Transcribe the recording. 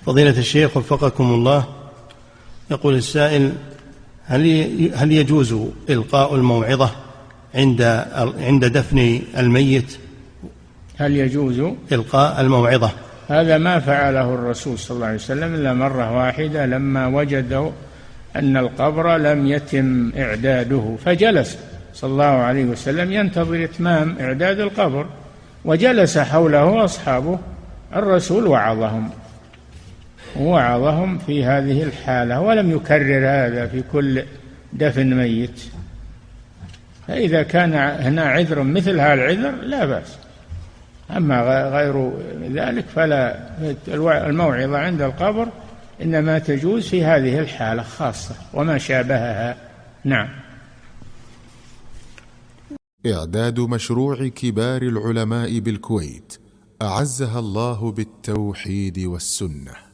فضيلة الشيخ وفقكم الله، يقول السائل: هل يجوز إلقاء الموعظة عند دفن الميت؟ هل يجوز إلقاء الموعظة؟ هذا ما فعله الرسول صلى الله عليه وسلم إلا مرة واحدة، لما وجدوا أن القبر لم يتم إعداده، فجلس صلى الله عليه وسلم ينتظر إتمام إعداد القبر، وجلس حوله أصحابه. الرسول وعظهم في هذه الحالة، ولم يكرر هذا في كل دفن ميت. فإذا كان هنا عذر مثل هذا العذر لا بأس، أما غير ذلك فلا. الموعظة عند القبر إنما تجوز في هذه الحالة خاصة وما شابهها. نعم. إعداد مشروع كبار العلماء بالكويت أعزها الله بالتوحيد والسنة.